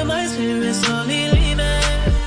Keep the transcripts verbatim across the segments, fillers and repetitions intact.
my spirit slowly leaving.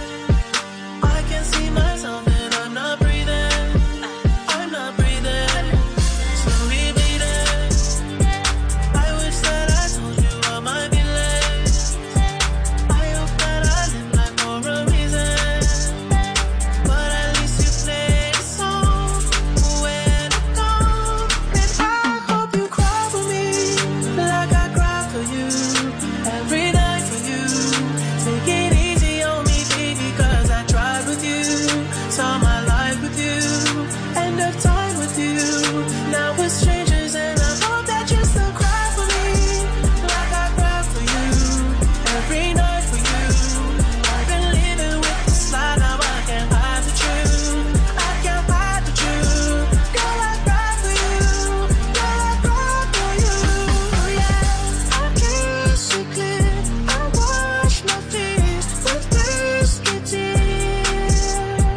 I can see myself and I'm not breathing. I'm not breathing. Slowly bleeding. I wish that I told you all my feelings. I hope that I live life for a reason. But at least you played a song when I'm gone. And I hope you cry for me like I cry for you. Every night for you. Take it easy on me, baby, cause I tried with you. Saw my life with you. End of time with you. Now we're strangers and I hope that you still cry for me like I cry for you. Every night for you. I've been living with this lie, now I can't hide the truth. I can't hide the truth. Girl, I cry for you. Girl, I cry for you. Yeah, I kiss you clear. I wash my fears with whiskey tears.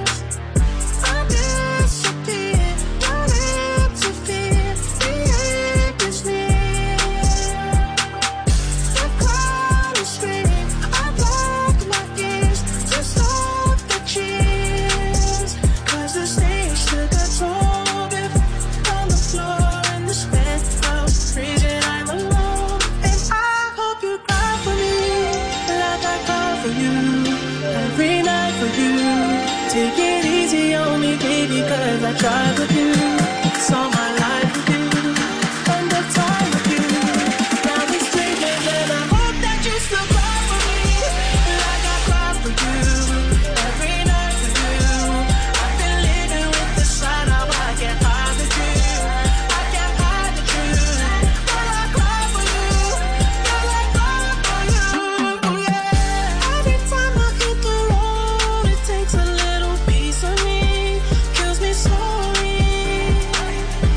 I disappear, not interfere. The end is near. The cloud is spinning. I block my ears to stop the cheers. Cause the stage took a toll with on the floor in this penthouse. Freezing, I'm alone. And I hope you cry for me like I cry for you. Every night for you. Take it easy on me, baby, cause I tried with you. Saw my life with you. End of time with you. Now we're strangers and I hope that you still cry for me like I cry for you. Every night for you. I've been living with the side, now I can't hide the truth. I can't hide the truth. Girl, I cry for you. Girl, I cry for you. Yeah. Every time I hit the road, it takes a little piece of me. Kills me slowly.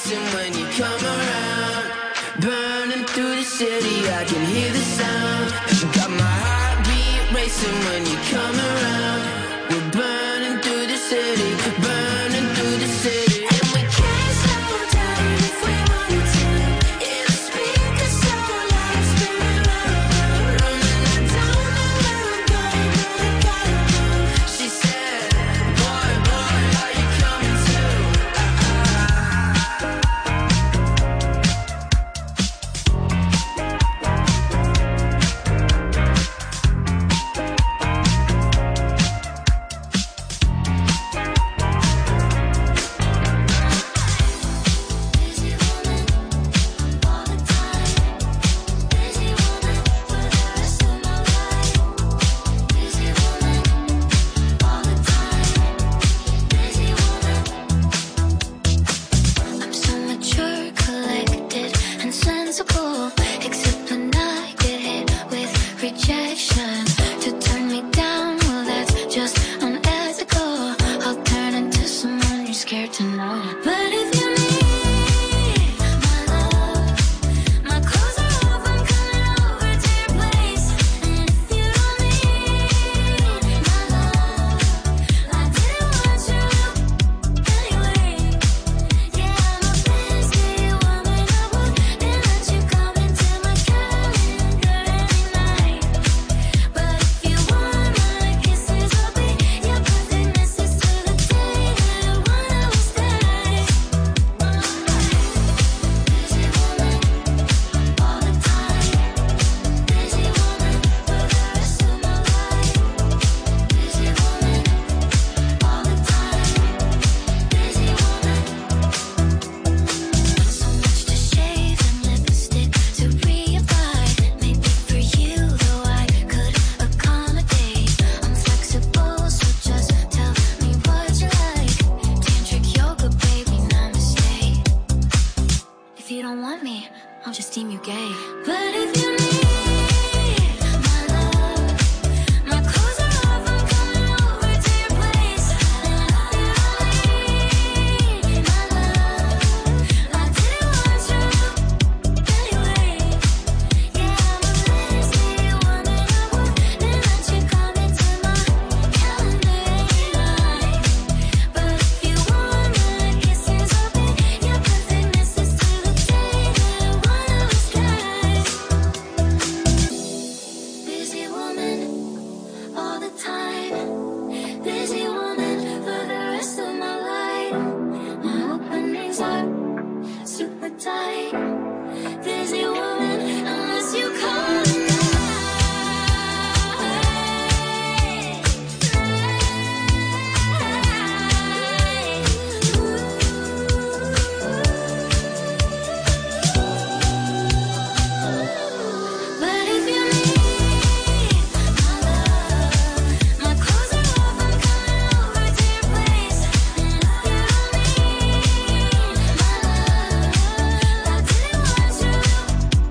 racing when you come around. Burning through the city, I can hear the sound. Got my heartbeat racing when you come around. We're burning through the city, burning through the city. And we can't slow down if we wanted to. Yeah, the speakers so loud, spinning round, round. And I don't know where I'm going, but I gotta move. She said, boy, boy, are you coming too? I'm so mature, collected, and sensible. Except when I get hit with rejection. To turn me down, well that's just unethical. I'll turn into someone you're scared to know. But if you need my love, my clothes are off, I'm coming over to your place. And if you don't need my love, I didn't want you anyway. Yeah, I'm a busy woman, I wouldn't let you come into my calendar every night. But if you want my kisses, I'll be your perfect missus till the day that one of us dies. Busy woman, all the time. Busy woman for the rest of my life. Busy woman, all the time. Busy woman. So much to shave and lipstick to reapply. Maybe for you, though I could accommodate. I'm flexible, so just tell me what you like. Tantric yoga, baby, namaste. If you don't want me, I'll just deem you gay. But if you need my love, my clothes are off, I'm coming over to your place. And if you don't need my love, I didn't want you anyway. Yeah, I'm a busy woman, I wouldn't let you come into my calendar every night. But if you want my kisses, I'll be your perfect missus till the day that one of us dies. Busy woman, all the time. Busy woman for the rest of my life. My openings are super tight. Busy woman, unless you call it But if you need my love, my clothes are off, I'm coming over to your place. And if you don't need my love, I didn't want you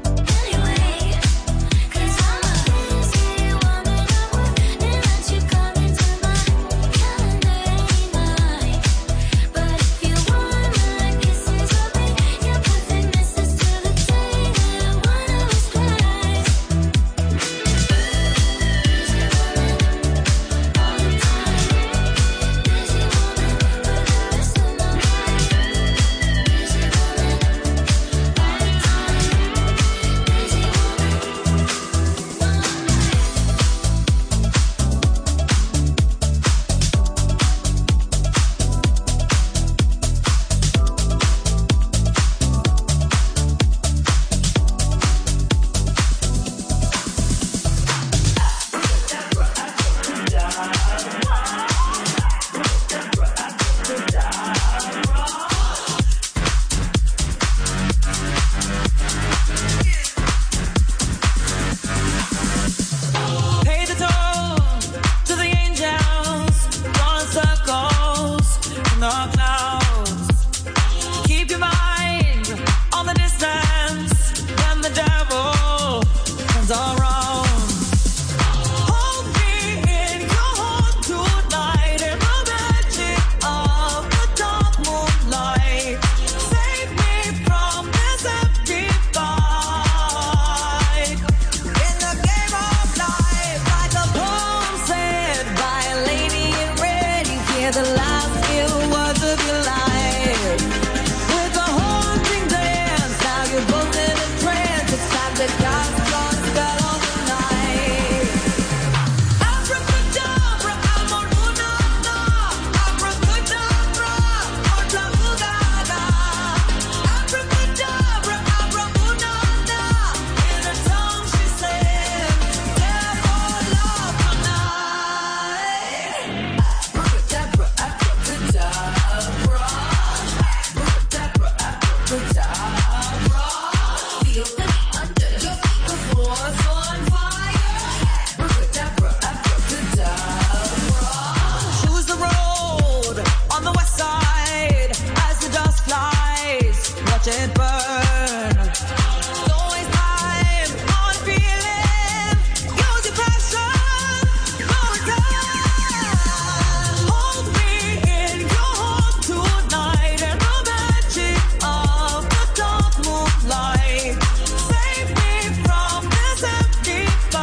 watch it burn. Don't waste time on feeling. Use your passion, no return. Hold me in your heart tonight, and the magic of the dark moonlight. Save me from this empty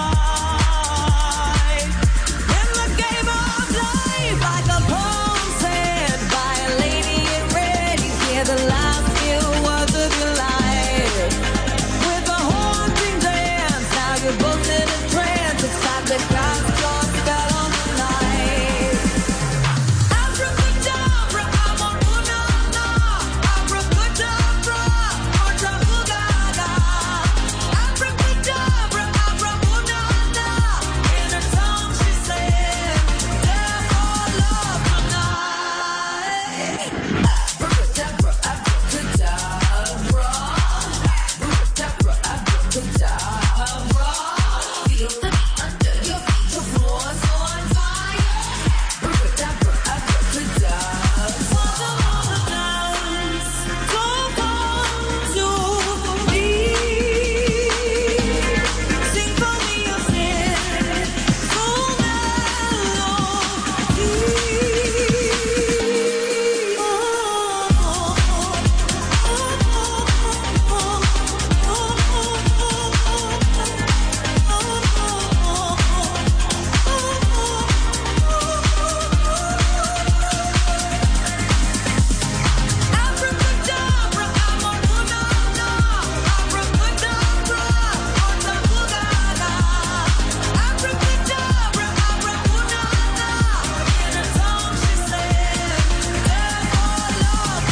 fight. In the game of life, like a poem said by a lady in red, you hear the last few words of your life. With a haunting dance, now you're both in a trance. It's time to cast your spell on the night. Abracadabra, amarunana. Abracadabra, ortahugaga. Abracadabra, amarunana. In her tongue she said, therefore love tonight. Abracadabra, abracadabra. Abracadabra, abracadabra. Feel the beat under your feet, the floor's on fire. Abracadabra, abracadabra. Follow the dance, don't come to me. Sing for me your sin, so Abracadabra, amarunana. Abracadabra, ortahugaga. Abracadabra, amarunana. In her tongue she said, therefore love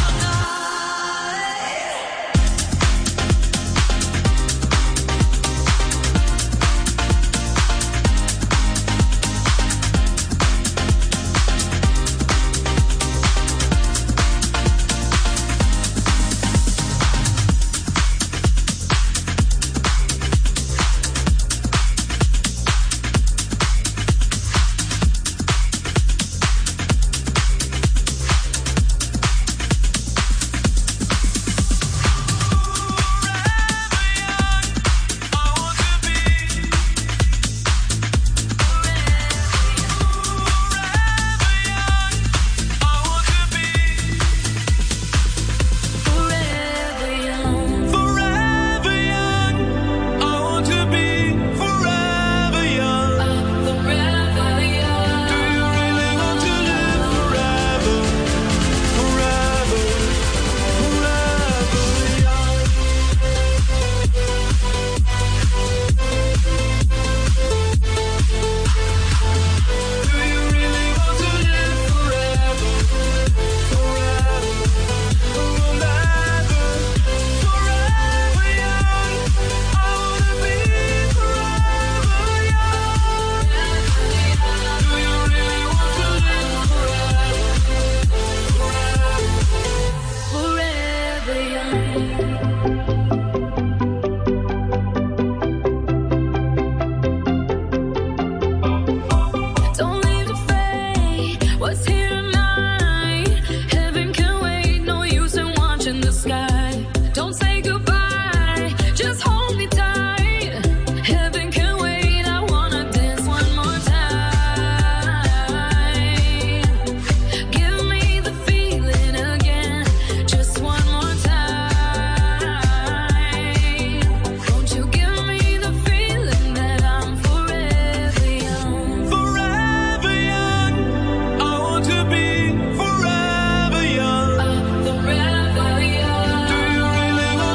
forever young. Forever young. I want to be forever young. Forever young. Do you really want to live forever? Forever, forever young. Do you really want to live forever? Forever, forever, forever young. I wanna be forever young. Do you really want to live forever? Forever young. Don't leave the fate. What's here tonight? Heaven can wait. No use in watching the sky. Don't say goodbye. Just hold me tight. Heaven can wait. I wanna dance one more time. Give me the feeling again. Just one more time. Won't you give me the feeling that I'm forever young? Forever young. I want to be forever young. Forever young. Do you really want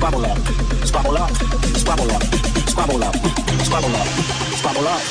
squabble up, squabble up, squabble up, squabble up, squabble up, squabble up.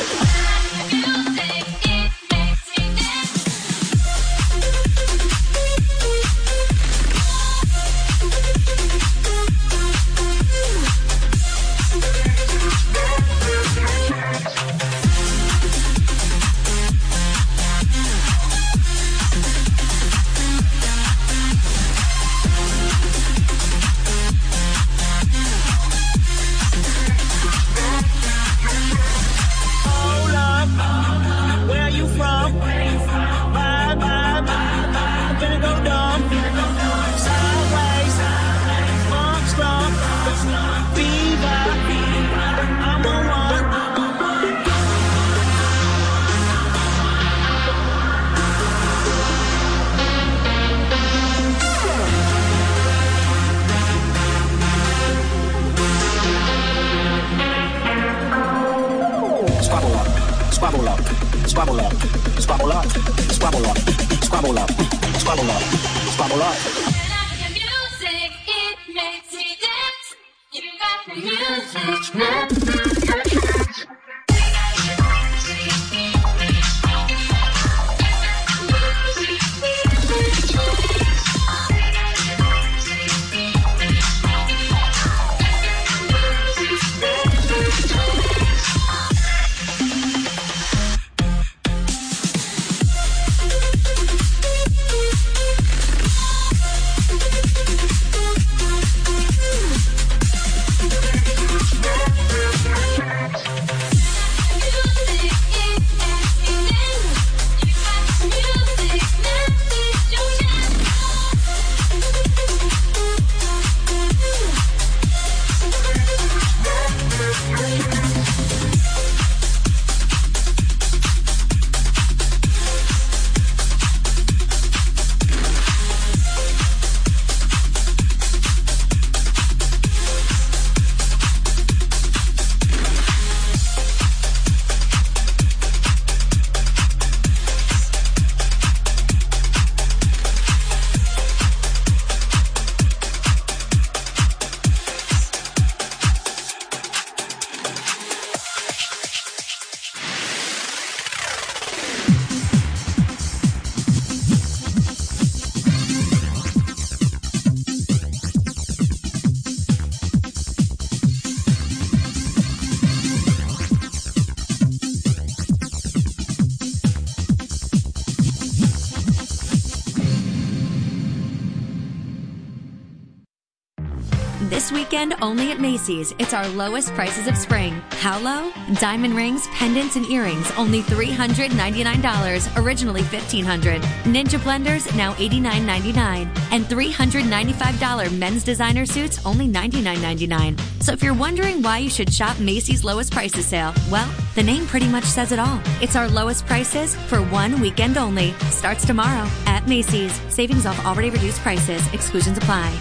Squabble up, squabble up, squabble up, squabble up, squabble up, squabble up, squabble up. Music, it makes me dance. You got the music, music. This weekend, only at Macy's, it's our lowest prices of spring. How low? Diamond rings, pendants, and earrings, only three hundred ninety-nine dollars, originally fifteen hundred dollars. Ninja blenders, now eighty-nine ninety-nine. And three hundred ninety-five dollars men's designer suits, only ninety-nine ninety-nine. So if you're wondering why you should shop Macy's lowest prices sale, well, the name pretty much says it all. It's our lowest prices for one weekend only. Starts tomorrow at Macy's. Savings off already reduced prices. Exclusions apply.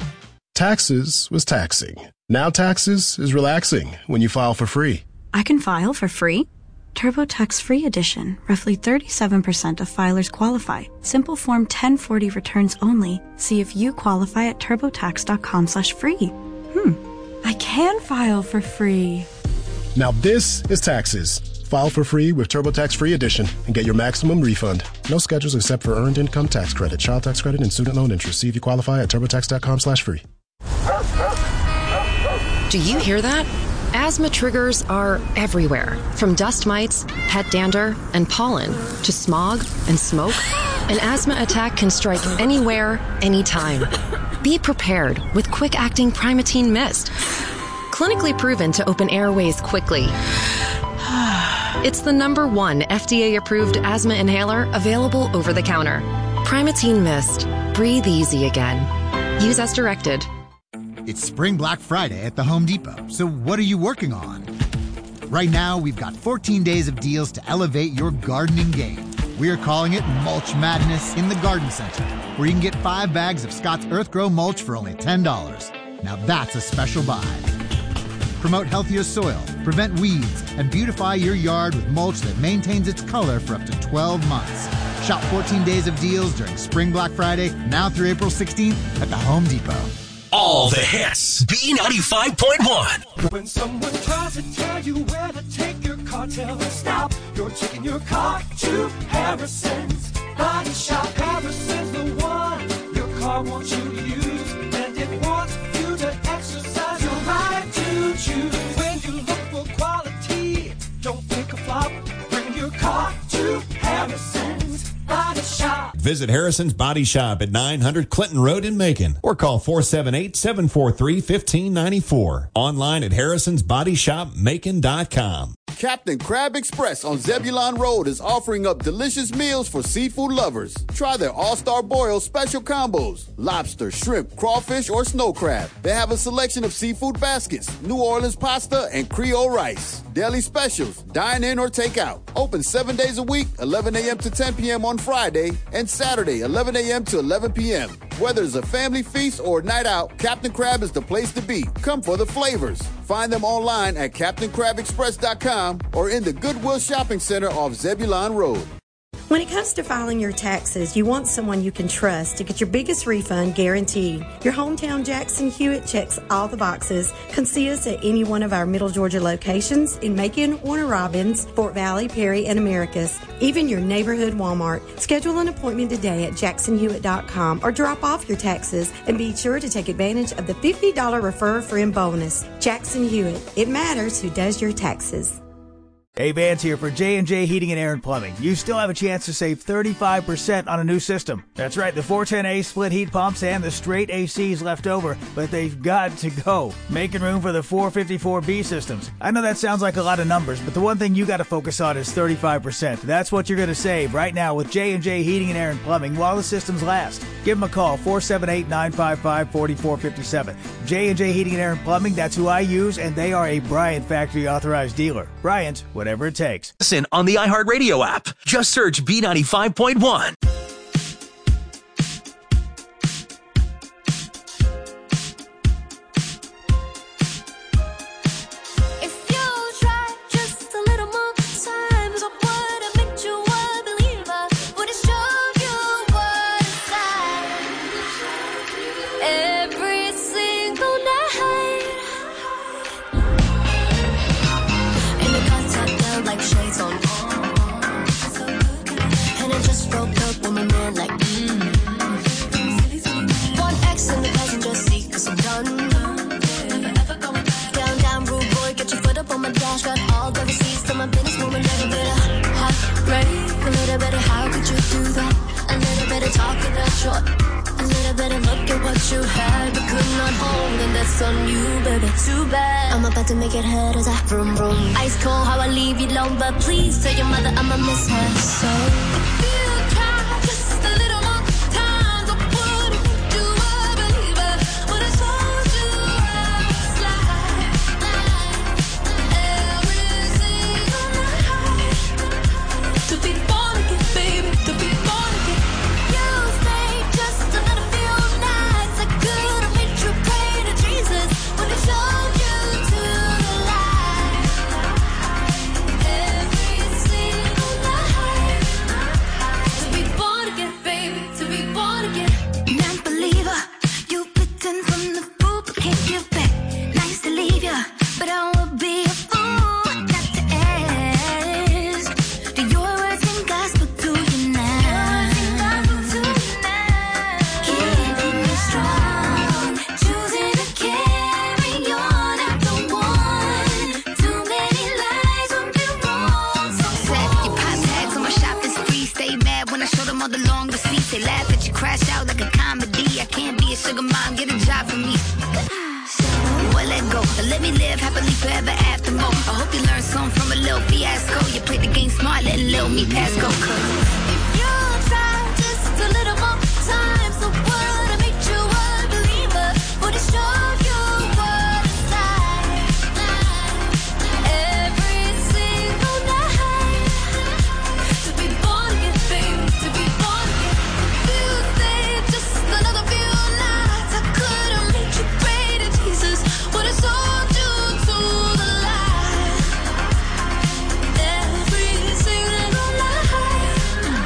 Taxes was taxing. Now taxes is relaxing when you file for free. I can file for free? TurboTax Free Edition. Roughly thirty-seven percent of filers qualify. Simple Form ten forty returns only. See if you qualify at turbotax.com slash free. Hmm. I can file for free. Now this is taxes. File for free with TurboTax Free Edition and get your maximum refund. No schedules except for earned income tax credit, child tax credit, and student loan interest. See if you qualify at turbotax.com slash free. Do you hear that? Asthma triggers are everywhere, from dust mites, pet dander, and pollen, to smog and smoke. An asthma attack can strike anywhere, anytime. Be prepared with quick-acting Primatene Mist. Clinically proven to open airways quickly. It's the number one F D A-approved asthma inhaler available over the counter. Primatene Mist. Breathe easy again. Use as directed. It's Spring Black Friday at the Home Depot, so what are you working on? Right now, we've got fourteen days of deals to elevate your gardening game. We're calling it Mulch Madness in the Garden Center, where you can get five bags of Scott's Earthgrow mulch for only ten dollars. Now that's a special buy. Promote healthier soil, prevent weeds, and beautify your yard with mulch that maintains its color for up to twelve months. Shop fourteen days of deals during Spring Black Friday, now through April sixteenth at the Home Depot. All the hits. B ninety-five point one. When someone tries to tell you where to take your car, tell them stop. You're taking your car to Harrison's Body Shop. Harrison's the one your car wants you to use, and it wants you to exercise your right to choose. When you look for quality, don't think a flop. Bring your car to Harrison's Body Shop. Visit Harrison's Body Shop at nine hundred Clinton Road in Macon or call four seven eight, seven four three, one five nine four. Online at harrisons body shop macon dot com. Captain Crab Express on Zebulon Road is offering up delicious meals for seafood lovers. Try their All-Star Boil special combos. Lobster, shrimp, crawfish, or snow crab. They have a selection of seafood baskets, New Orleans pasta, and Creole rice. Daily specials, dine in or take out. Open seven days a week, eleven a.m. to ten p.m. on Friday, and Saturday, eleven a.m. to eleven p.m. Whether it's a family feast or a night out, Captain Crab is the place to be. Come for the flavors. Find them online at captain crab express dot com or in the Goodwill Shopping Center off Zebulon Road. When it comes to filing your taxes, you want someone you can trust to get your biggest refund guaranteed. Your hometown Jackson Hewitt checks all the boxes. Come see us at any one of our Middle Georgia locations in Macon, Warner Robins, Fort Valley, Perry, and Americus. Even your neighborhood Walmart. Schedule an appointment today at jackson hewitt dot com or drop off your taxes and be sure to take advantage of the fifty dollars Refer a Friend bonus. Jackson Hewitt. It matters who does your taxes. Hey, Vance here for J and J Heating and Air and Plumbing. You still have a chance to save thirty-five percent on a new system. That's right, the four ten A split heat pumps and the straight A Cs left over, but they've got to go. Making room for the four fifty-four B systems. I know that sounds like a lot of numbers, but the one thing you got to focus on is thirty-five percent. That's what you're going to save right now with J and J Heating and Air and Plumbing while the systems last. Give them a call, four seven eight, nine five five, four four five seven. J and J Heating and Air and Plumbing, that's who I use, and they are a Bryant Factory authorized dealer. Bryant, whatever it takes. Listen on the iHeartRadio app. Just search B ninety-five point one. To make it hurt as I vroom vroom. Ice cold how I leave you alone, but please tell your mother I'ma miss her so. If you try just a little more time, I wouldn't make you a believer. When I told you I was like every single night to be born again, baby, to be born again. You stayed just another few nights. I could have made you pray to Jesus when it showed you. They laugh at you, crash out like a comedy. I can't be a sugar mom, get a job for me. Well, let go, let me live happily forever after more. I hope you learned something from a little fiasco. You played the game smart, letting little me pass go. If you try just a little more time, so what I made you a believer, would it show you what it's like? Every single night to be born again, baby, to be born again. You stayed just another few nights. I could have made you pray to Jesus. Would have sold you to the light. Every single night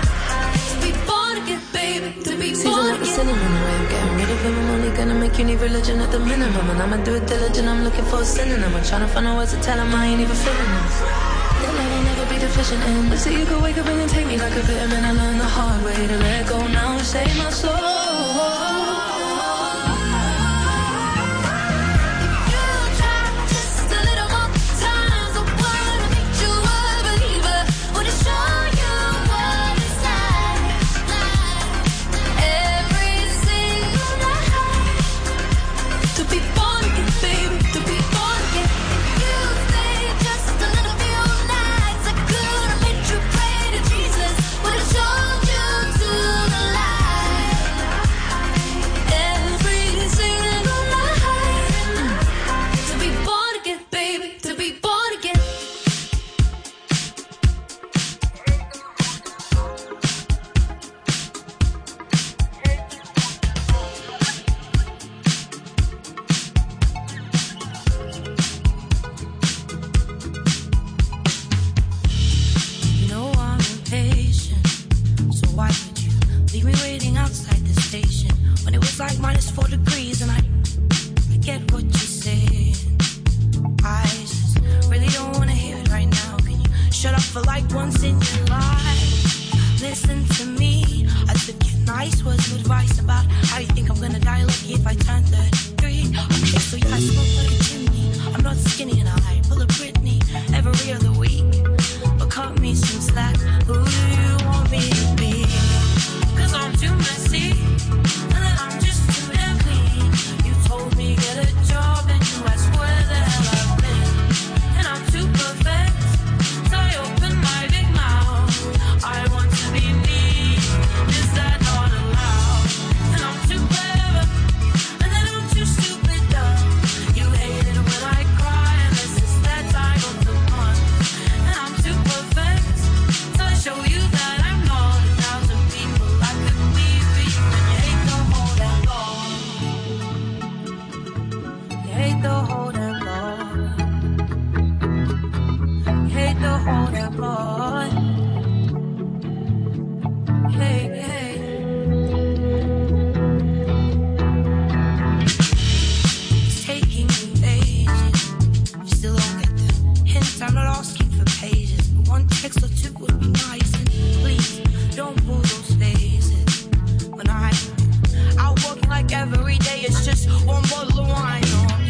like you need religion at the minimum. And I'ma do it diligent, I'm looking for a synonym. I'm trying to find a words to tell him I ain't even feeling this. That love will never be deficient in. But see, you could wake up and then take me like a vitamin. I learned the hard way to let go now and save my soul.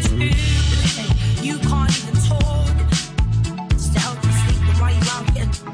You can't even talk. Stay out to sleep, but why you out here?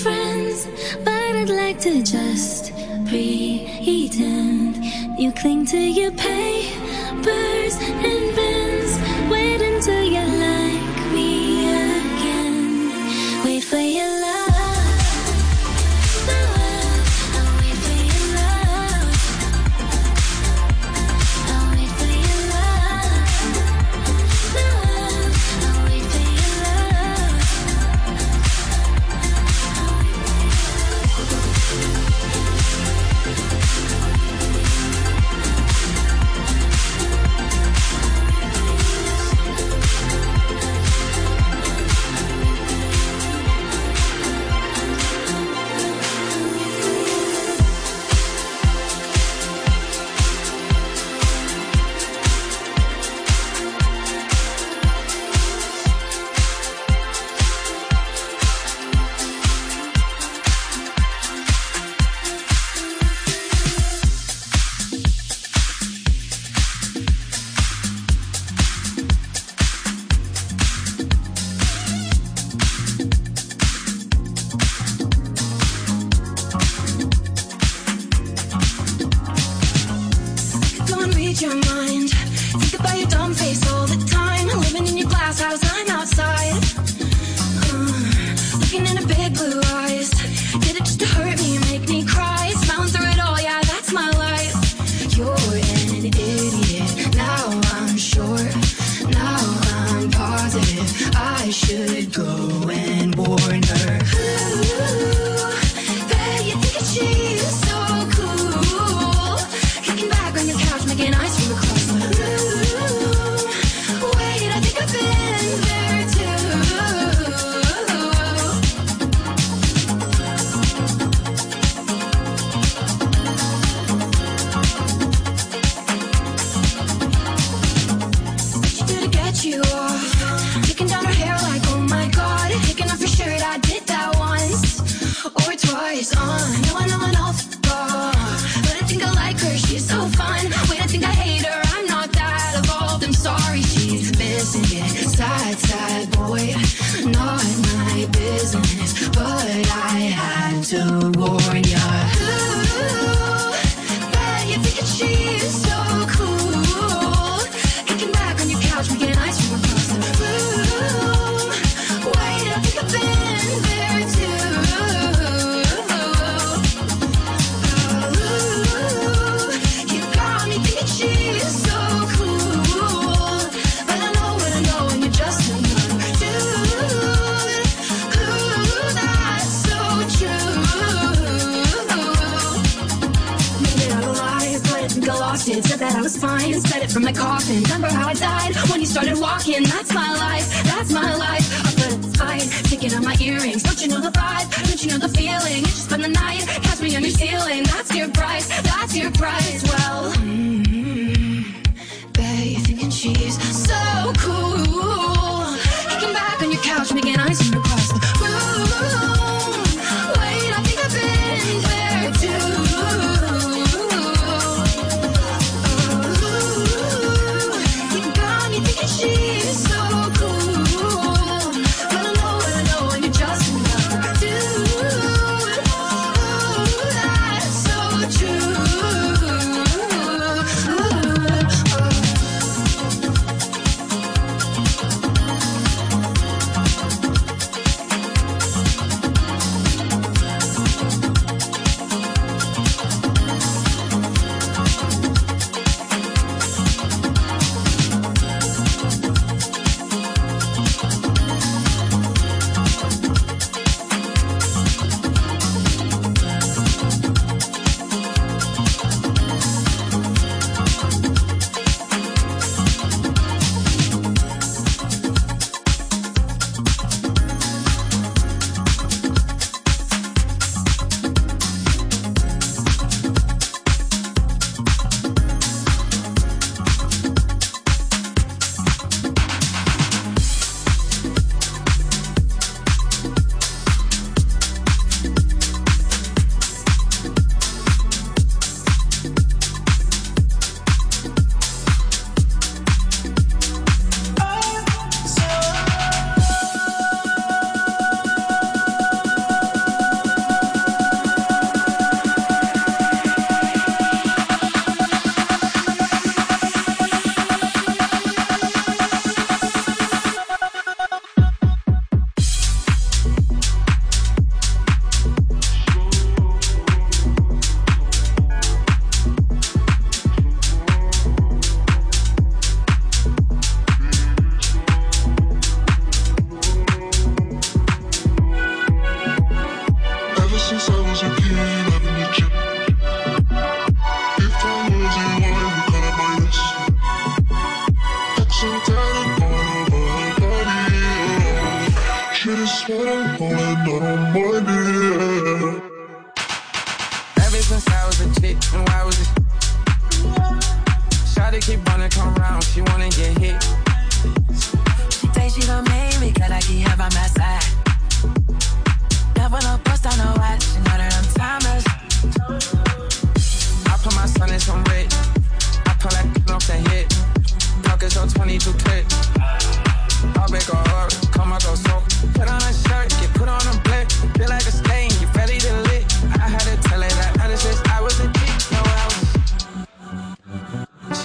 friends, but I'd like to just pretend you cling to your papers and bends. Wait until you like me again. Wait for your love. I'll wait for your love. I'll wait for your love. I'll wait for your love. Go and read your mind. Think about your dumb face all the time. Living in your glass house, I'm outside. Uh, looking in a big blue eyes. Did it just to hurt me, make me cry. Smiling through it all, yeah, that's my life. You're an idiot. Now I'm sure. Now I'm positive. I should go and warn her. Ooh, bet you think that she's so cool. Kicking back on your couch, making ice from across the room. Wait, I think I've been there too. What you do to get you off? Looking down her hair like, oh my god. Taking off your shirt, I did that once or twice. On, no, I know an off. But I think I like her, she's so fun. Wait, I think I hate her, I'm not that evolved. I'm sorry, she's missing it. Sad, sad boy, not my business. But I had to warn ya. Ooh, bet you think that she's so cool. Kicking back on your couch, making ice from across the room. Wait, I think I've been there too. You got me thinking she's so cool, but I know what I know, and you're just another dude. Ooh, that's so true. Made it out alive, but I think I lost it. Said that I was fine, said it from my coffin. Remember how I died when you started walking? That's my life, that's my life. Oh, but it's fine, taking out my earrings. Don't you know the vibe? Don't you know the feeling? You just spend the night, catch me on your ceiling. That's your price, that's your price. Well, mm, bet you're thinking she's so cool. Kicking back on your couch, making ice from across the room. Wait, I think I've been there too. You got me thinking she's so cool, but I know what I know, and you're just another dude.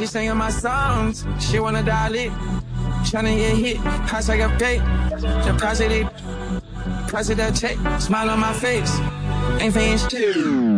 singing my songs. She wanna dial it. Tryna get hit. Pass like a bait. The price of it. Price of that check. Smile on my face. Ain't paying shit.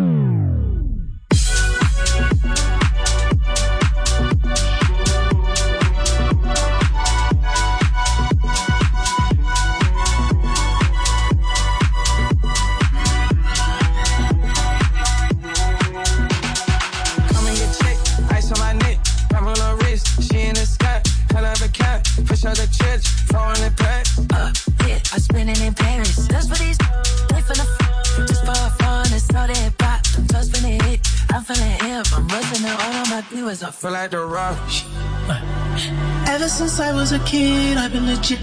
I feel like the rock. Ever since I was a kid, I've been legit.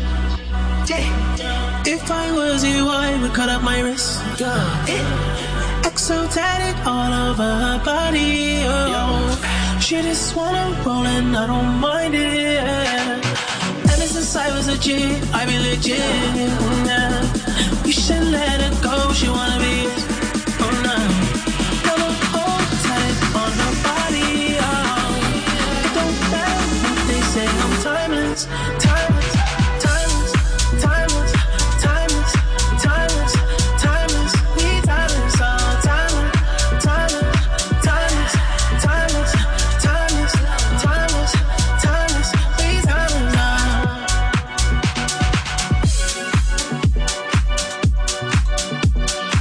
If I was you, I would cut up my wrist. Exo tatted all over her body. Oh. She just wanna roll and I don't mind it. Ever since I was a kid, I've been legit. You should let her go. She wanna be. Oh no. Gonna hold tight on her body. Say I'm timeless, timeless, timeless, timeless, timeless, timeless, timeless, we timeless, oh, timeless, timeless, timeless, timeless, timeless, timeless, timeless, we timeless, oh.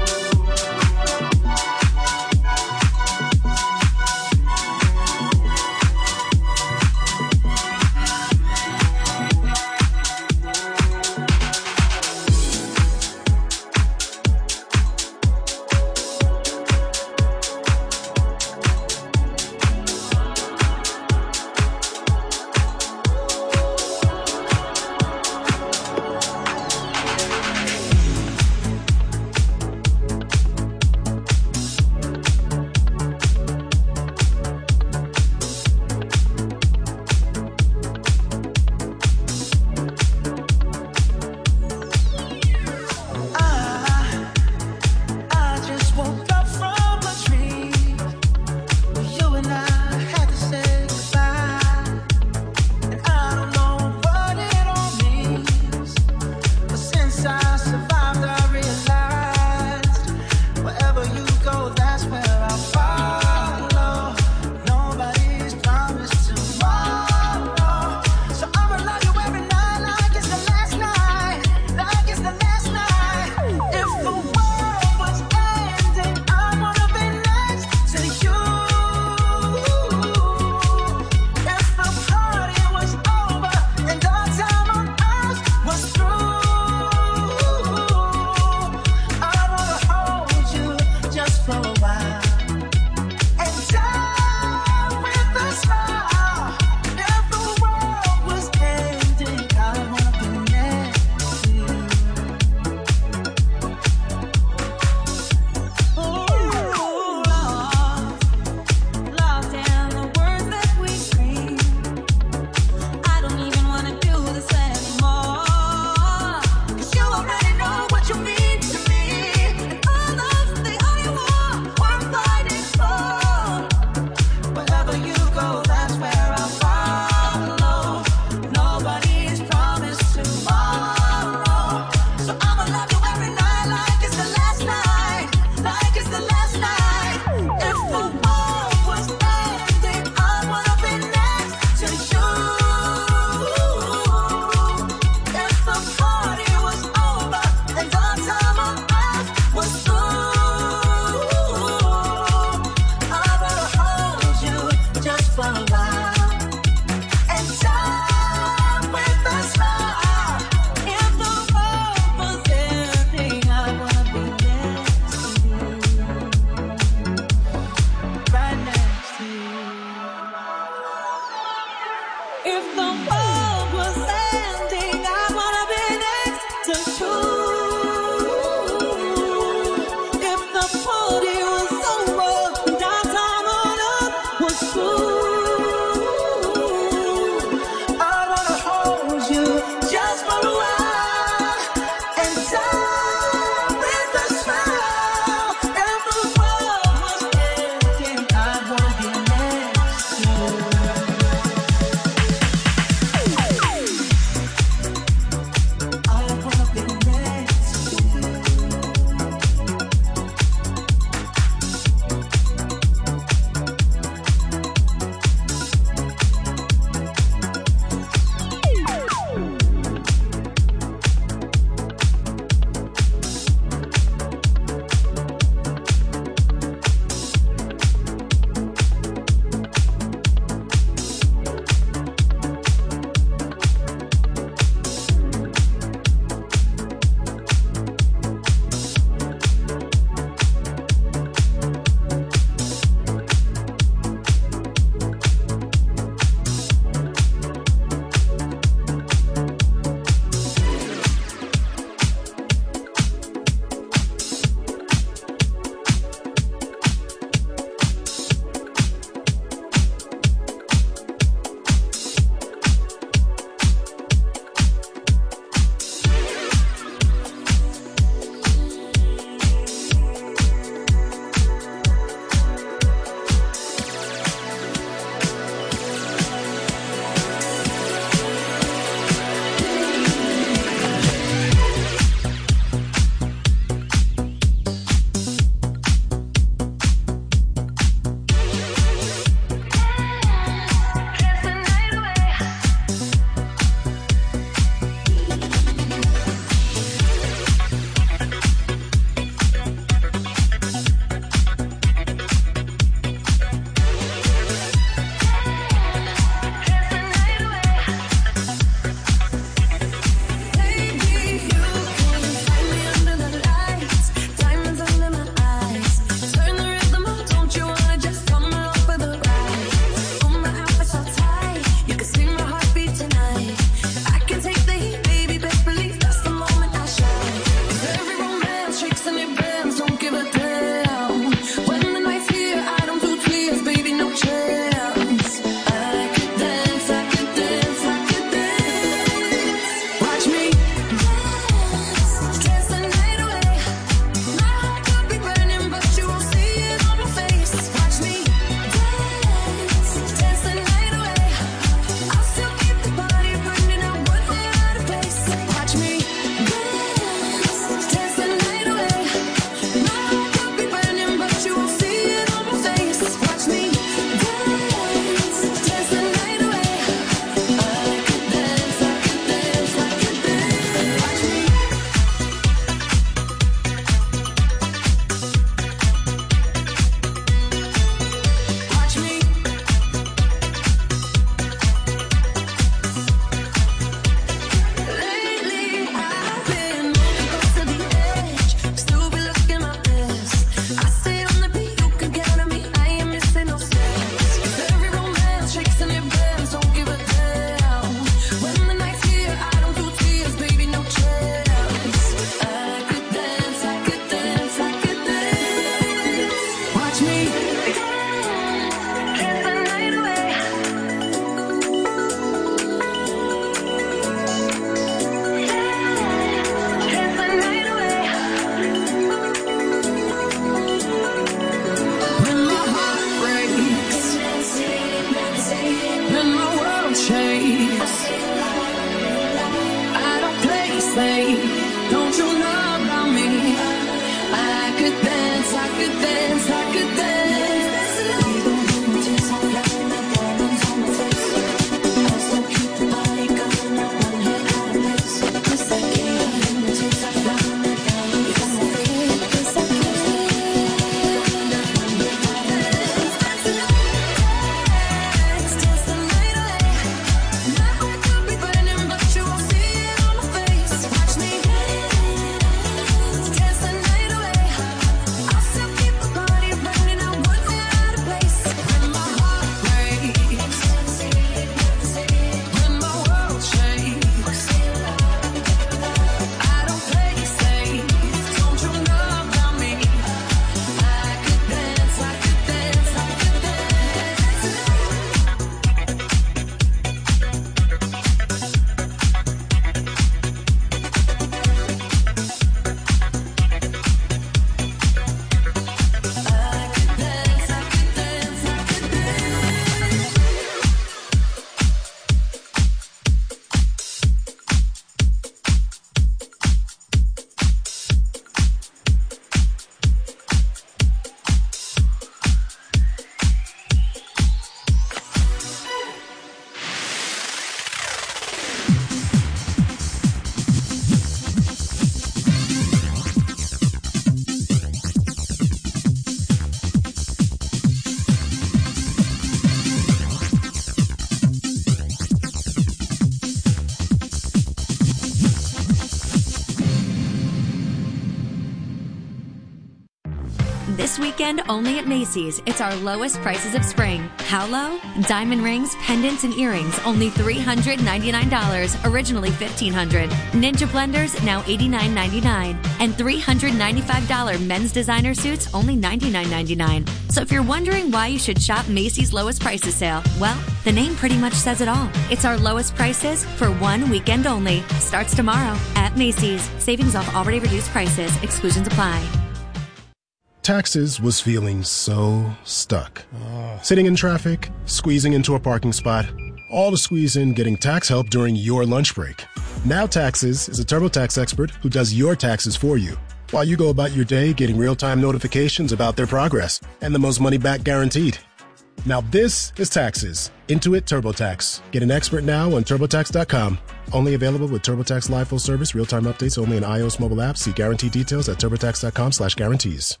This weekend only at Macy's, it's our lowest prices of spring. How low? Diamond rings, pendants, and earrings, only three hundred ninety-nine dollars, originally fifteen hundred dollars. Ninja blenders, now eighty-nine ninety-nine. And three hundred ninety-five dollars men's designer suits, only ninety-nine ninety-nine. So if you're wondering why you should shop Macy's lowest prices sale, well, the name pretty much says it all. It's our lowest prices for one weekend only. Starts tomorrow at Macy's. Savings off already reduced prices. Exclusions apply. Taxes was feeling so stuck. Sitting in traffic, squeezing into a parking spot, all to squeeze in getting tax help during your lunch break. Now Taxes is a TurboTax expert who does your taxes for you, while you go about your day getting real-time notifications about their progress and the most money back guaranteed. Now this is Taxes. Intuit TurboTax. Get an expert now on TurboTax dot com. Only available with TurboTax Live Full Service. Real-time updates only in iOS mobile apps. See guarantee details at TurboTax dot com slash guarantees.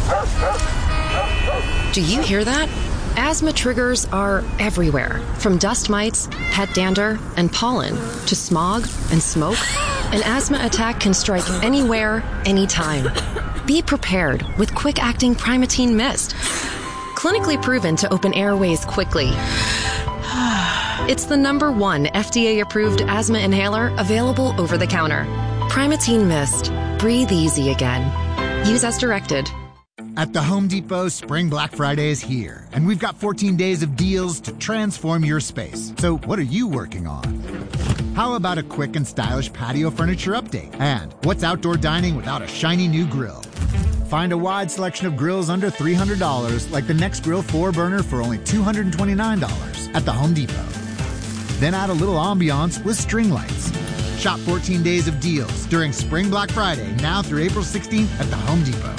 Do you hear that? Asthma triggers are everywhere, from dust mites, pet dander, and pollen, to smog and smoke. An asthma attack can strike anywhere, anytime. Be prepared with quick-acting Primatene Mist. Clinically proven to open airways quickly. It's the number one F D A-approved asthma inhaler available over the counter. Primatene Mist. Breathe easy again. Use as directed. At the Home Depot, Spring Black Friday is here, and we've got fourteen days of deals to transform your space. So what are you working on? How about a quick and stylish patio furniture update? And what's outdoor dining without a shiny new grill? Find a wide selection of grills under three hundred dollars, like the NextGrill four burner for only two hundred twenty-nine dollars at the Home Depot. Then add a little ambiance with string lights. Shop fourteen days of deals during Spring Black Friday, now through April sixteenth at the Home Depot.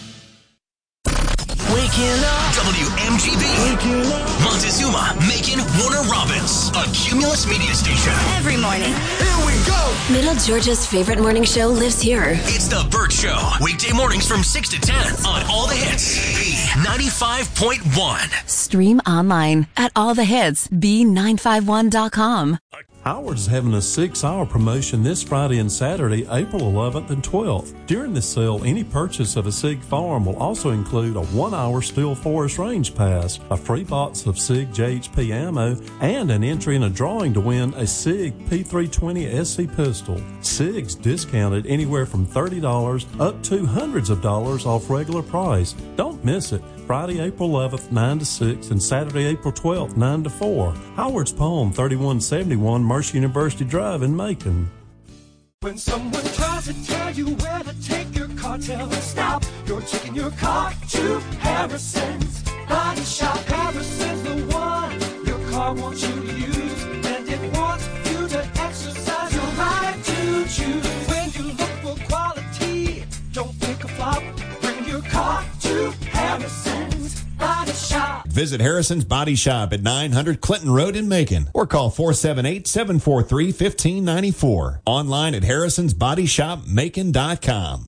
Waking up. W M G B. Waking up. Montezuma, Macon, Warner Robins. A Cumulus media station. Every morning. Here we go. Middle Georgia's favorite morning show lives here. It's The Burt Show. Weekday mornings from six to ten on All the Hits. B ninety-five point one. Stream online at all the hits b nine five one dot com. Howard's having a six-hour promotion this Friday and Saturday, April eleventh and twelfth. During this sale, any purchase of a SIG Farm will also include a one-hour Steel Forest Range Pass, a free box of SIG J H P ammo, and an entry in a drawing to win a SIG P three twenty S C pistol. SIG's discounted anywhere from thirty dollars up to hundreds of dollars off regular price. Don't miss it. Friday, April eleventh, nine to six, and Saturday, April twelfth, nine to four. Howard's Palm, thirty-one seventy-one Mercer University Drive in Macon. When someone tries to tell you where to take your car, tell them stop. You're taking your car to Harrison's Body Shop. Harrison's the one your car wants you to use, and it wants you to exercise your right to choose. When you look for quality, don't pick a flop. Bring your car to Harrison's Body Shop. Visit Harrison's Body Shop at nine hundred Clinton Road in Macon or call four seven eight, seven four three, one five nine four. Online at harrisons body shop macon dot com.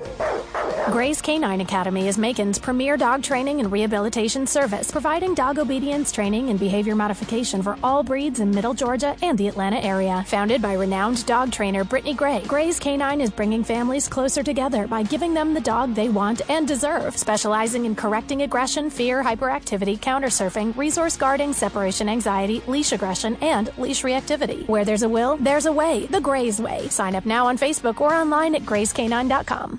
Gray's Canine Academy is Macon's premier dog training and rehabilitation service, providing dog obedience training and behavior modification for all breeds in Middle Georgia and the Atlanta area. Founded by renowned dog trainer Brittany Gray, Gray's Canine is bringing families closer together by giving them the dog they want and deserve, specializing in correcting aggression, fear, hyperactivity, counter-surfing, resource guarding, separation anxiety, leash aggression, and leash reactivity. Where there's a will, there's a way. The Gray's Way. Sign up now on Facebook or online at grays canine dot com.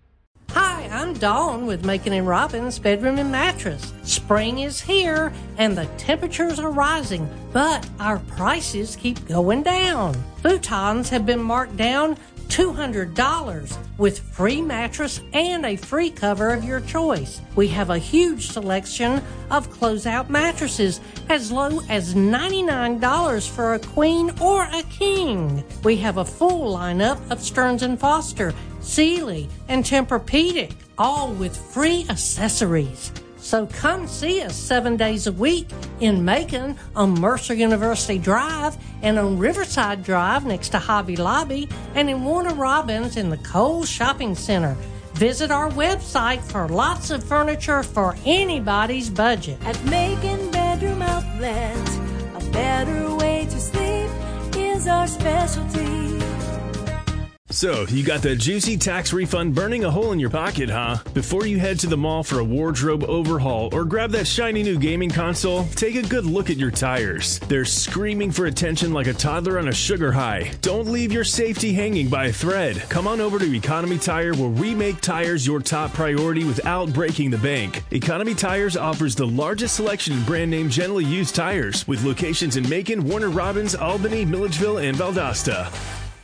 Hi, I'm Dawn with Macon and Robbins Bedroom and Mattress. Spring is here and the temperatures are rising, but our prices keep going down. Futons have been marked down two hundred dollars with free mattress and a free cover of your choice. We have a huge selection of closeout mattresses as low as ninety-nine dollars for a queen or a king. We have a full lineup of Stearns and Foster, Sealy, and Tempur-Pedic, all with free accessories. So come see us seven days a week in Macon on Mercer University Drive and on Riverside Drive next to Hobby Lobby and in Warner Robins in the Cole Shopping Center. Visit our website for lots of furniture for anybody's budget. At Macon Bedroom Outlet, a better way to sleep is our specialty. So, you got the juicy tax refund burning a hole in your pocket, huh? Before you head to the mall for a wardrobe overhaul or grab that shiny new gaming console, take a good look at your tires. They're screaming for attention like a toddler on a sugar high. Don't leave your safety hanging by a thread. Come on over to Economy Tire, where we make tires your top priority without breaking the bank. Economy Tires offers the largest selection of brand name generally used tires, with locations in Macon, Warner Robins, Albany, Milledgeville, and Valdosta.